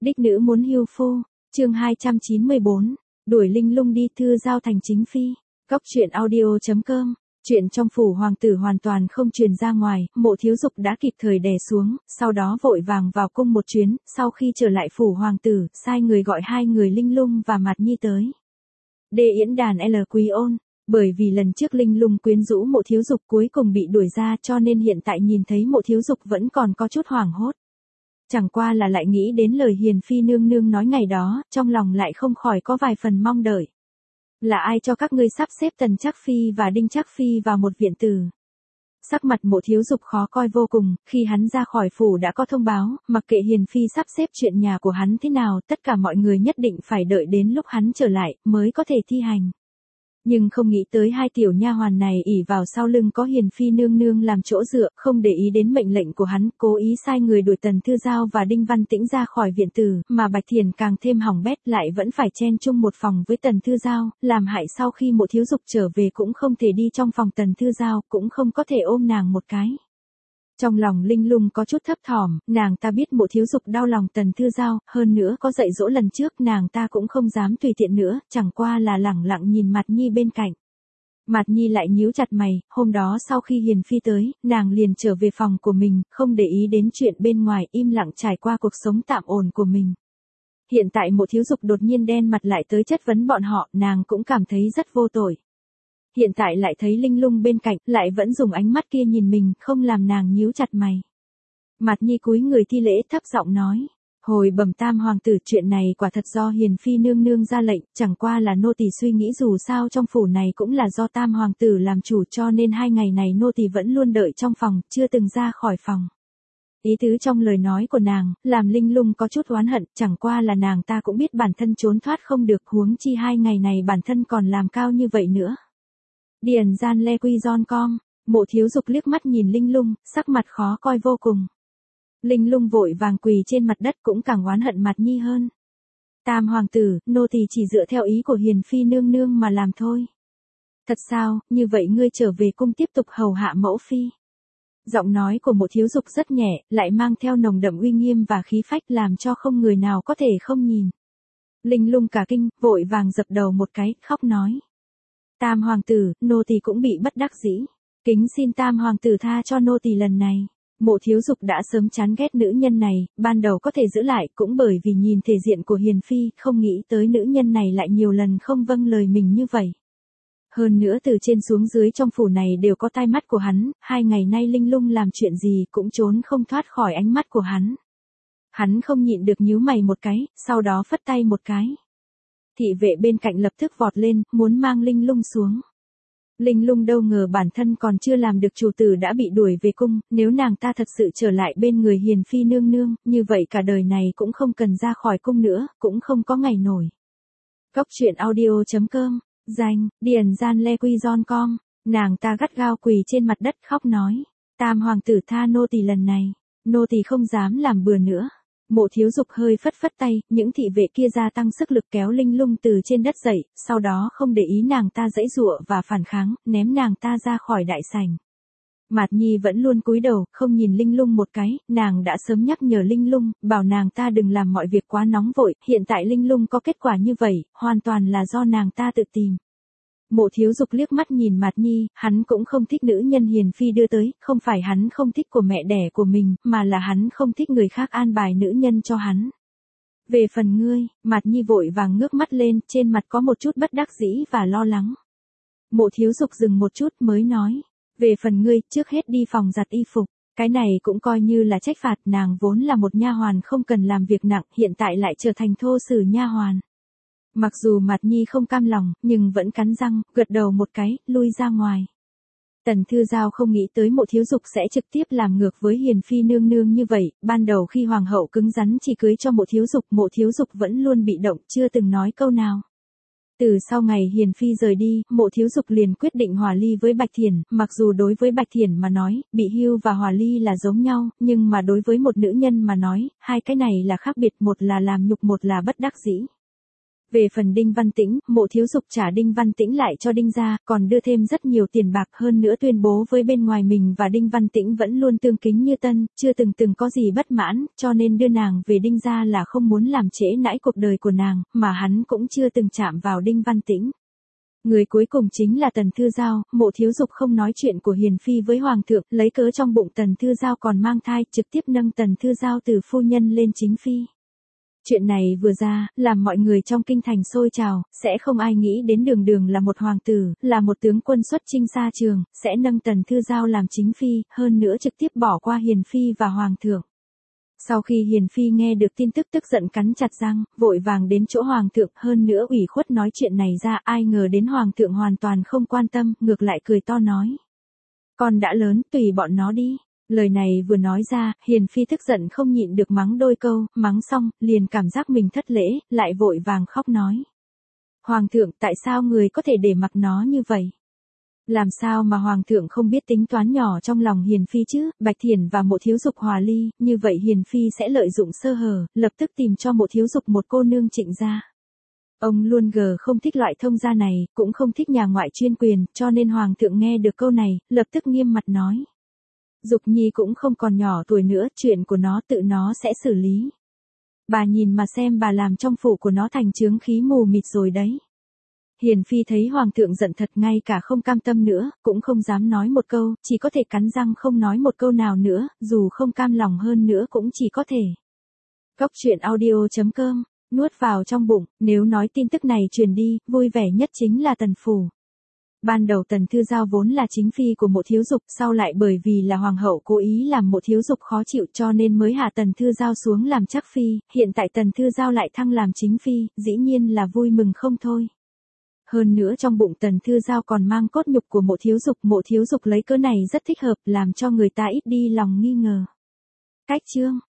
Đích nữ muốn hưu phu, chương 294, đuổi Linh Lung đi Thư Giao thành chính phi. Góc truyện audio.com. Chuyện trong phủ hoàng tử hoàn toàn không truyền ra ngoài, Mộ Thiếu Dục đã kịp thời đè xuống, sau đó vội vàng vào cung một chuyến, sau khi trở lại phủ hoàng tử, sai người gọi hai người Linh Lung và Mạt Nhi tới. Đê Yến Đàn L Quý Ôn, bởi vì lần trước Linh Lung quyến rũ Mộ Thiếu Dục cuối cùng bị đuổi ra cho nên hiện tại nhìn thấy Mộ Thiếu Dục vẫn còn có chút hoảng hốt. Chẳng qua là lại nghĩ đến lời hiền phi nương nương nói ngày đó, trong lòng lại không khỏi có vài phần mong đợi. Là ai cho các ngươi sắp xếp Tần Trác Phi và Đinh Trác Phi vào một viện tử? Sắc mặt Mộ Thiếu Dục khó coi vô cùng, khi hắn ra khỏi phủ đã có thông báo, mặc kệ hiền phi sắp xếp chuyện nhà của hắn thế nào, tất cả mọi người nhất định phải đợi đến lúc hắn trở lại, mới có thể thi hành. Nhưng không nghĩ tới hai tiểu nha hoàn này ỷ vào sau lưng có hiền phi nương nương làm chỗ dựa, không để ý đến mệnh lệnh của hắn, cố ý sai người đuổi Tần Thư Giao và Đinh Văn Tĩnh ra khỏi viện tử, mà Bạch Thiền càng thêm hỏng bét, lại vẫn phải chen chung một phòng với Tần Thư Giao, làm hại sau khi Mộ Thiếu Dục trở về cũng không thể đi trong phòng Tần Thư Giao, cũng không có thể ôm nàng một cái. Trong lòng Linh Lung có chút thấp thỏm, nàng ta biết Mộ Thiếu Dục đau lòng Tần Thư Giao, hơn nữa có dạy dỗ lần trước nàng ta cũng không dám tùy tiện nữa, chẳng qua là lẳng lặng nhìn Mạt Nhi bên cạnh. Mạt Nhi lại nhíu chặt mày, hôm đó sau khi hiền phi tới, nàng liền trở về phòng của mình, không để ý đến chuyện bên ngoài, im lặng trải qua cuộc sống tạm ổn của mình. Hiện tại Mộ Thiếu Dục đột nhiên đen mặt lại tới chất vấn bọn họ, nàng cũng cảm thấy rất vô tội. Hiện tại lại thấy Linh Lung bên cạnh, lại vẫn dùng ánh mắt kia nhìn mình, không làm nàng nhíu chặt mày. Mạt Nhi cúi người thi lễ thấp giọng nói, hồi bẩm tam hoàng tử, chuyện này quả thật do hiền phi nương nương ra lệnh, chẳng qua là nô tỳ suy nghĩ dù sao trong phủ này cũng là do tam hoàng tử làm chủ, cho nên 2 ngày này nô tỳ vẫn luôn đợi trong phòng, chưa từng ra khỏi phòng. Ý tứ trong lời nói của nàng, làm Linh Lung có chút oán hận, chẳng qua là nàng ta cũng biết bản thân trốn thoát không được, huống chi 2 ngày này bản thân còn làm cao như vậy nữa. Điền gian le quy giòn com, Mộ Thiếu Dục liếc mắt nhìn Linh Lung, sắc mặt khó coi vô cùng. Linh Lung vội vàng quỳ trên mặt đất, cũng càng oán hận Mạt Nhi hơn. Tam hoàng tử, nô tỳ chỉ dựa theo ý của hiền phi nương nương mà làm thôi. Thật sao, như vậy ngươi trở về cung tiếp tục hầu hạ mẫu phi. Giọng nói của Mộ Thiếu Dục rất nhẹ, lại mang theo nồng đậm uy nghiêm và khí phách, làm cho không người nào có thể không nhìn. Linh Lung cả kinh, vội vàng dập đầu một cái, khóc nói. Tam hoàng tử, nô tỳ cũng bị bất đắc dĩ. Kính xin tam hoàng tử tha cho nô tỳ lần này. Mộ Thiếu Dục đã sớm chán ghét nữ nhân này, ban đầu có thể giữ lại cũng bởi vì nhìn thể diện của hiền phi, không nghĩ tới nữ nhân này lại nhiều lần không vâng lời mình như vậy. Hơn nữa từ trên xuống dưới trong phủ này đều có tai mắt của hắn, 2 ngày nay Linh Lung làm chuyện gì cũng trốn không thoát khỏi ánh mắt của hắn. Hắn không nhịn được nhíu mày một cái, sau đó phất tay một cái. Thị vệ bên cạnh lập tức vọt lên, muốn mang Linh Lung xuống. Linh Lung đâu ngờ bản thân còn chưa làm được chủ tử đã bị đuổi về cung, nếu nàng ta thật sự trở lại bên người hiền phi nương nương, như vậy cả đời này cũng không cần ra khỏi cung nữa, cũng không có ngày nổi. Góc truyện audio.com, danh, Điền gian le quy giòn com, nàng ta gắt gao quỳ trên mặt đất khóc nói, tam hoàng tử tha nô tỳ lần này, nô tỳ không dám làm bừa nữa. Mộ Thiếu Dục hơi phất phất tay, những thị vệ kia gia tăng sức lực kéo Linh Lung từ trên đất dậy, sau đó không để ý nàng ta giãy giụa và phản kháng, ném nàng ta ra khỏi đại sảnh. Mạt Nhi vẫn luôn cúi đầu, không nhìn Linh Lung một cái, nàng đã sớm nhắc nhở Linh Lung, bảo nàng ta đừng làm mọi việc quá nóng vội, hiện tại Linh Lung có kết quả như vậy, hoàn toàn là do nàng ta tự tìm. Mộ Thiếu Dục liếc mắt nhìn Mạt Nhi, hắn cũng không thích nữ nhân hiền phi đưa tới, không phải hắn không thích của mẹ đẻ của mình, mà là hắn không thích người khác an bài nữ nhân cho hắn. Về phần ngươi, Mạt Nhi vội vàng ngước mắt lên, trên mặt có một chút bất đắc dĩ và lo lắng. Mộ Thiếu Dục dừng một chút mới nói, về phần ngươi, trước hết đi phòng giặt y phục, cái này cũng coi như là trách phạt, nàng vốn là một nha hoàn không cần làm việc nặng, hiện tại lại trở thành thô sử nha hoàn. Mặc dù Mạt Nhi không cam lòng, nhưng vẫn cắn răng, gật đầu một cái, lui ra ngoài. Tần Thư Giao không nghĩ tới Mộ Thiếu Dục sẽ trực tiếp làm ngược với hiền phi nương nương như vậy, ban đầu khi hoàng hậu cứng rắn chỉ cưới cho Mộ Thiếu Dục vẫn luôn bị động, chưa từng nói câu nào. Từ sau ngày hiền phi rời đi, Mộ Thiếu Dục liền quyết định hòa ly với Bạch Thiển, mặc dù đối với Bạch Thiển mà nói, bị hưu và hòa ly là giống nhau, nhưng mà đối với một nữ nhân mà nói, hai cái này là khác biệt, một là làm nhục, một là bất đắc dĩ. Về phần Đinh Văn Tĩnh, Mộ Thiếu Dục trả Đinh Văn Tĩnh lại cho Đinh gia, còn đưa thêm rất nhiều tiền bạc, hơn nữa tuyên bố với bên ngoài mình và Đinh Văn Tĩnh vẫn luôn tương kính như tân, chưa từng có gì bất mãn, cho nên đưa nàng về Đinh gia là không muốn làm trễ nãi cuộc đời của nàng, mà hắn cũng chưa từng chạm vào Đinh Văn Tĩnh. Người cuối cùng chính là Tần Thư Giao, Mộ Thiếu Dục không nói chuyện của Hiền Phi với Hoàng thượng, lấy cớ trong bụng Tần Thư Giao còn mang thai, trực tiếp nâng Tần Thư Giao từ phu nhân lên chính phi. Chuyện này vừa ra, làm mọi người trong kinh thành sôi trào, sẽ không ai nghĩ đến Đường Đường là một hoàng tử, là một tướng quân xuất chinh xa trường, sẽ nâng Tần Thư Giao làm chính phi, hơn nữa trực tiếp bỏ qua Hiền Phi và Hoàng thượng. Sau khi Hiền Phi nghe được tin tức tức giận cắn chặt răng, vội vàng đến chỗ Hoàng thượng, hơn nữa ủy khuất nói chuyện này ra, ai ngờ đến Hoàng thượng hoàn toàn không quan tâm, ngược lại cười to nói. Con đã lớn, tùy bọn nó đi. Lời này vừa nói ra, Hiền Phi tức giận không nhịn được mắng đôi câu, mắng xong, liền cảm giác mình thất lễ, lại vội vàng khóc nói. Hoàng thượng, tại sao người có thể để mặc nó như vậy? Làm sao mà Hoàng thượng không biết tính toán nhỏ trong lòng Hiền Phi chứ? Bạch Thiển và Mộ Thiếu Dục hòa ly, như vậy Hiền Phi sẽ lợi dụng sơ hở, lập tức tìm cho Mộ Thiếu Dục một cô nương Trịnh gia. Ông luôn không thích loại thông gia này, cũng không thích nhà ngoại chuyên quyền, cho nên Hoàng thượng nghe được câu này, lập tức nghiêm mặt nói. Dục Nhi cũng không còn nhỏ tuổi nữa, chuyện của nó tự nó sẽ xử lý. Bà nhìn mà xem, bà làm trong phủ của nó thành chướng khí mù mịt rồi đấy. Hiền Phi thấy Hoàng thượng giận thật, ngay cả không cam tâm nữa, cũng không dám nói một câu, chỉ có thể cắn răng không nói một câu nào nữa, dù không cam lòng hơn nữa cũng chỉ có thể. Cóc truyện audio.com, nuốt vào trong bụng, nếu nói tin tức này truyền đi, vui vẻ nhất chính là Tần phủ. Ban đầu Tần Thư Giao vốn là chính phi của Mộ Thiếu Dục, sau lại bởi vì là hoàng hậu cố ý làm Mộ Thiếu Dục khó chịu cho nên mới hạ Tần Thư Giao xuống làm chắc phi, hiện tại Tần Thư Giao lại thăng làm chính phi, dĩ nhiên là vui mừng không thôi. Hơn nữa trong bụng Tần Thư Giao còn mang cốt nhục của Mộ Thiếu Dục lấy cớ này rất thích hợp, làm cho người ta ít đi lòng nghi ngờ. Cách chương